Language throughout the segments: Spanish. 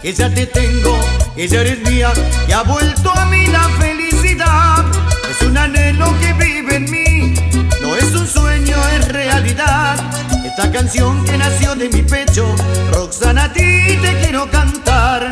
que ya te tengo, que ya eres mía, que ha vuelto a mí la felicidad. Es un anhelo que vive en mí, no es un sueño, es realidad. Esta canción que nació de mi pecho, Roxana, a ti te quiero cantar.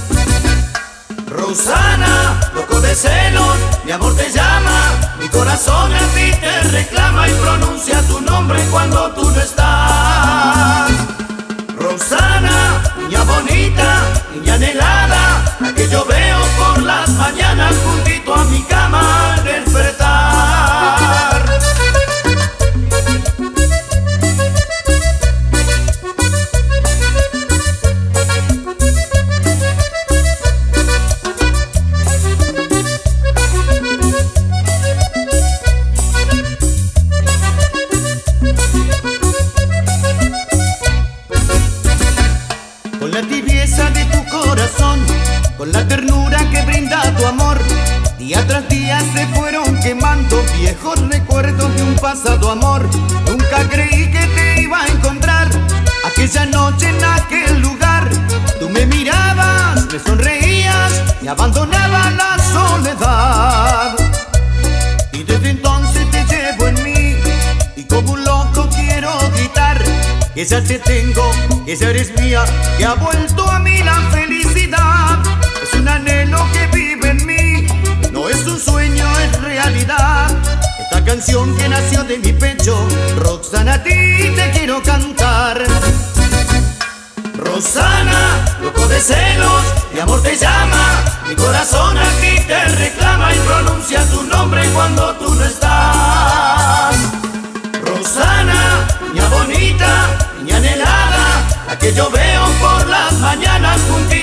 Roxana, loco de celos, mi amor te llama, mi corazón a ti te reclama y pronuncia tu nombre cuando tú no estás. Roxana, niña bonita, niña anhelada, la que yo veo por las mañanas juntito a mi cama al despertar. Con la tibieza de tu corazón, con la ternura que brinda tu amor, día tras día se fueron quemando viejos recuerdos de un pasado amor. Nunca creí que te iba a encontrar aquella noche en aquel lugar. Tú me mirabas, me sonreías y abandonaba la soledad. Y desde entonces te llevo en mí y como un loco quiero gritar que ya te tengo, que ya eres mía, que ha vuelto a mí la felicidad. Es un anhelo que vive en mí, no es un sueño, es realidad. Esta canción que nació de mi pecho, Roxana, a ti te quiero cantar. Roxana, loco de celos, mi amor te llama, mi corazón a ti te reclama y pronuncia tu nombre cuando tú no estás. Roxana, niña bonita, niña anhelada, la que yo veo por las mañanas juntitos